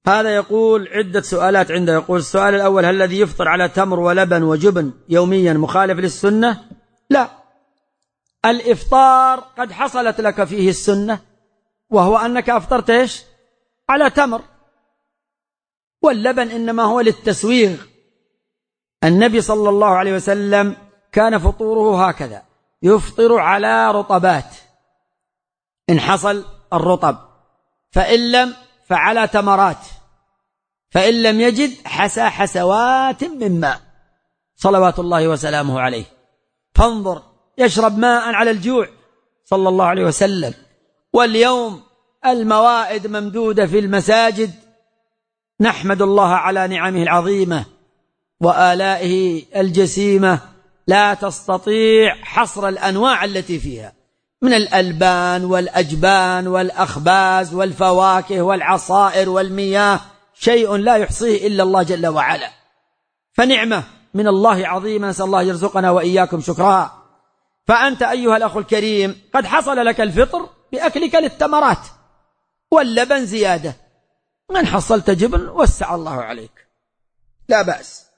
هذا يقول عدة سؤالات عنده. يقول السؤال الأول: هل الذي يفطر على تمر ولبن وجبن يوميا مخالف للسنة؟ لا، الإفطار قد حصلت لك فيه السنة، وهو أنك أفطرت إيش؟ على تمر، واللبن إنما هو للتسويغ. النبي صلى الله عليه وسلم كان فطوره هكذا، يفطر على رطبات إن حصل الرطب، فإن لم فعلى تمرات، فإن لم يجد حسى حسوات من ماء صلوات الله وسلامه عليه. فانظر، يشرب ماء على الجوع صلى الله عليه وسلم. واليوم الموائد ممدودة في المساجد، نحمد الله على نعمه العظيمة وآلائه الجسيمة، لا تستطيع حصر الأنواع التي فيها من الألبان والأجبان والأخباز والفواكه والعصائر والمياه، شيء لا يحصيه إلا الله جل وعلا. فنعمة من الله عظيمة، نسأل الله يرزقنا وإياكم شكرها. فأنت أيها الأخ الكريم قد حصل لك الفطر بأكلك للتمرات واللبن زيادة، من حصلت جبن وسع الله عليك، لا بأس.